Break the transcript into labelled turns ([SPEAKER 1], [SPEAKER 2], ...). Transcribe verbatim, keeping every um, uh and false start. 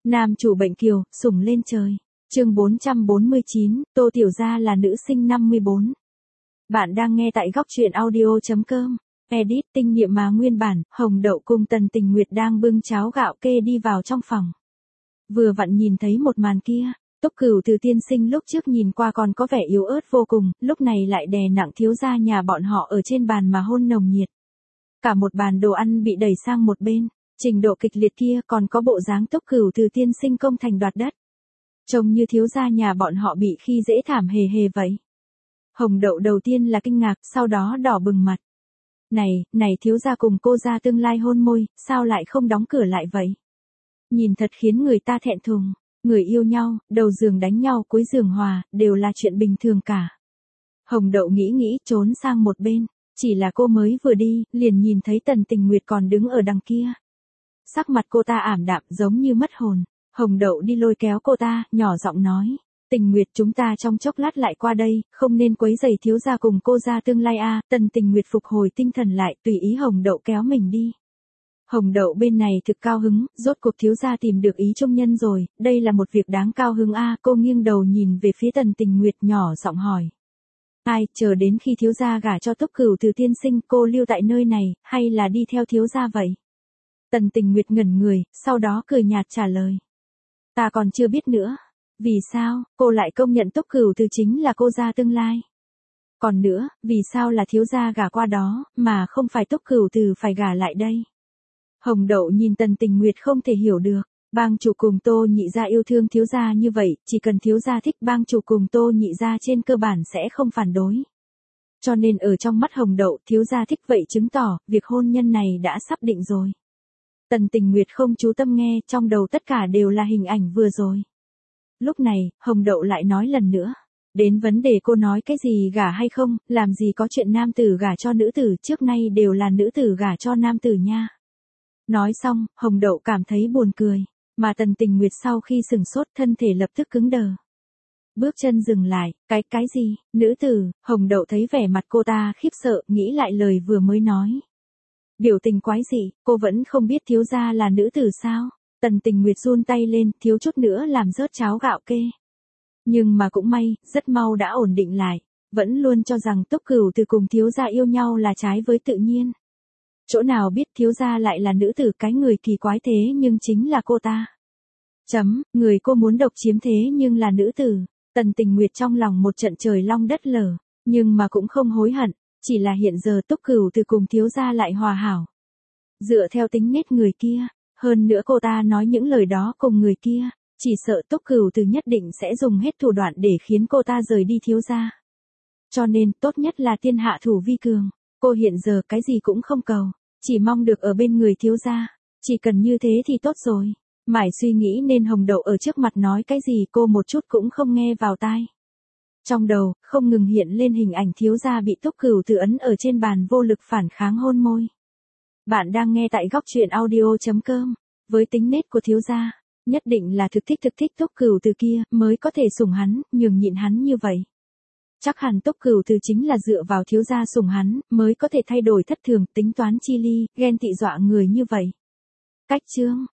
[SPEAKER 1] Nam chủ bệnh kiều, sủng lên trời. Chương bốn trăm bốn mươi chín, Tô Tiểu Gia là nữ sinh năm mươi bốn. Bạn đang nghe tại góc truyện audio chấm com. Edit tinh niệm mà nguyên bản, Hồng Đậu cùng Tần Tình Nguyệt đang bưng cháo gạo kê đi vào trong phòng. Vừa vặn nhìn thấy một màn kia, Túc Cửu Từ tiên sinh lúc trước nhìn qua còn có vẻ yếu ớt vô cùng, lúc này lại đè nặng thiếu gia nhà bọn họ ở trên bàn mà hôn nồng nhiệt. Cả một bàn đồ ăn bị đẩy sang một bên, trình độ kịch liệt kia còn có bộ dáng Túc Cửu Từ tiên sinh công thành đoạt đất. Trông như thiếu gia nhà bọn họ bị khi dễ thảm hề hề vậy. Hồng Đậu đầu tiên là kinh ngạc, sau đó đỏ bừng mặt. Này, này thiếu gia cùng cô gia tương lai hôn môi, sao lại không đóng cửa lại vậy? Nhìn thật khiến người ta thẹn thùng, người yêu nhau, đầu giường đánh nhau cuối giường hòa, đều là chuyện bình thường cả. Hồng Đậu nghĩ nghĩ trốn sang một bên, chỉ là cô mới vừa đi, liền nhìn thấy Tần Tình Nguyệt còn đứng ở đằng kia. Sắc mặt cô ta ảm đạm giống như mất hồn, Hồng Đậu đi lôi kéo cô ta, nhỏ giọng nói. Tình Nguyệt chúng ta trong chốc lát lại qua đây, không nên quấy rầy thiếu gia cùng cô gia tương lai a. Tần Tình Nguyệt phục hồi tinh thần lại, tùy ý Hồng Đậu kéo mình đi. Hồng Đậu bên này thực cao hứng, rốt cuộc thiếu gia tìm được ý trung nhân rồi, đây là một việc đáng cao hứng a. Cô nghiêng đầu nhìn về phía Tần Tình Nguyệt nhỏ giọng hỏi. Ai, chờ đến khi thiếu gia gả cho Túc Cửu Từ tiên sinh, cô lưu tại nơi này, hay là đi theo thiếu gia vậy? Tần Tình Nguyệt ngẩn người, sau đó cười nhạt trả lời. Ta còn chưa biết nữa. Vì sao, cô lại công nhận Túc Cửu Từ chính là cô gia tương lai? Còn nữa, vì sao là thiếu gia gả qua đó, mà không phải Túc Cửu Từ phải gả lại đây? Hồng Đậu nhìn Tần Tình Nguyệt không thể hiểu được, bang chủ cùng Tô Nhị gia yêu thương thiếu gia như vậy, chỉ cần thiếu gia thích bang chủ cùng Tô Nhị gia trên cơ bản sẽ không phản đối. Cho nên ở trong mắt Hồng Đậu, thiếu gia thích vậy chứng tỏ, việc hôn nhân này đã sắp định rồi. Tần Tình Nguyệt không chú tâm nghe, trong đầu tất cả đều là hình ảnh vừa rồi. Lúc này, Hồng Đậu lại nói lần nữa. Đến vấn đề cô nói cái gì gả hay không, làm gì có chuyện nam tử gả cho nữ tử, trước nay đều là nữ tử gả cho nam tử nha. Nói xong, Hồng Đậu cảm thấy buồn cười, mà Tần Tình Nguyệt sau khi sừng sốt thân thể lập tức cứng đờ. Bước chân dừng lại, cái, cái gì, nữ tử, Hồng Đậu thấy vẻ mặt cô ta khiếp sợ, nghĩ lại lời vừa mới nói. Biểu tình quái dị, cô vẫn không biết thiếu gia là nữ tử sao? Tần Tình Nguyệt run tay lên, thiếu chút nữa làm rớt cháo gạo kê. Nhưng mà cũng may, rất mau đã ổn định lại, vẫn luôn cho rằng Túc Cửu Từ cùng thiếu gia yêu nhau là trái với tự nhiên. Chỗ nào biết thiếu gia lại là nữ tử, cái người kỳ quái thế nhưng chính là cô ta. Chấm, người cô muốn độc chiếm thế nhưng là nữ tử. Tần Tình Nguyệt trong lòng một trận trời long đất lở, nhưng mà cũng không hối hận, chỉ là hiện giờ Túc Cửu Từ cùng thiếu gia lại hòa hảo. Dựa theo tính nết người kia, hơn nữa cô ta nói những lời đó cùng người kia, chỉ sợ Túc Cửu Từ nhất định sẽ dùng hết thủ đoạn để khiến cô ta rời đi thiếu gia. Cho nên, tốt nhất là tiên hạ thủ vi cường, cô hiện giờ cái gì cũng không cầu, chỉ mong được ở bên người thiếu gia, chỉ cần như thế thì tốt rồi. Mãi suy nghĩ nên Hồng Đậu ở trước mặt nói cái gì cô một chút cũng không nghe vào tai. Trong đầu, không ngừng hiện lên hình ảnh thiếu gia bị Túc Cửu Từ ấn ở trên bàn vô lực phản kháng hôn môi. Bạn đang nghe tại góc truyện audio chấm com. Với tính nết của thiếu gia, nhất định là thực thích thực thích Túc Cửu Từ kia, mới có thể sủng hắn, nhường nhịn hắn như vậy. Chắc hẳn Túc Cửu Từ chính là dựa vào thiếu gia sủng hắn, mới có thể thay đổi thất thường, tính toán chi ly, ghen tị dọa người như vậy. Cách chương,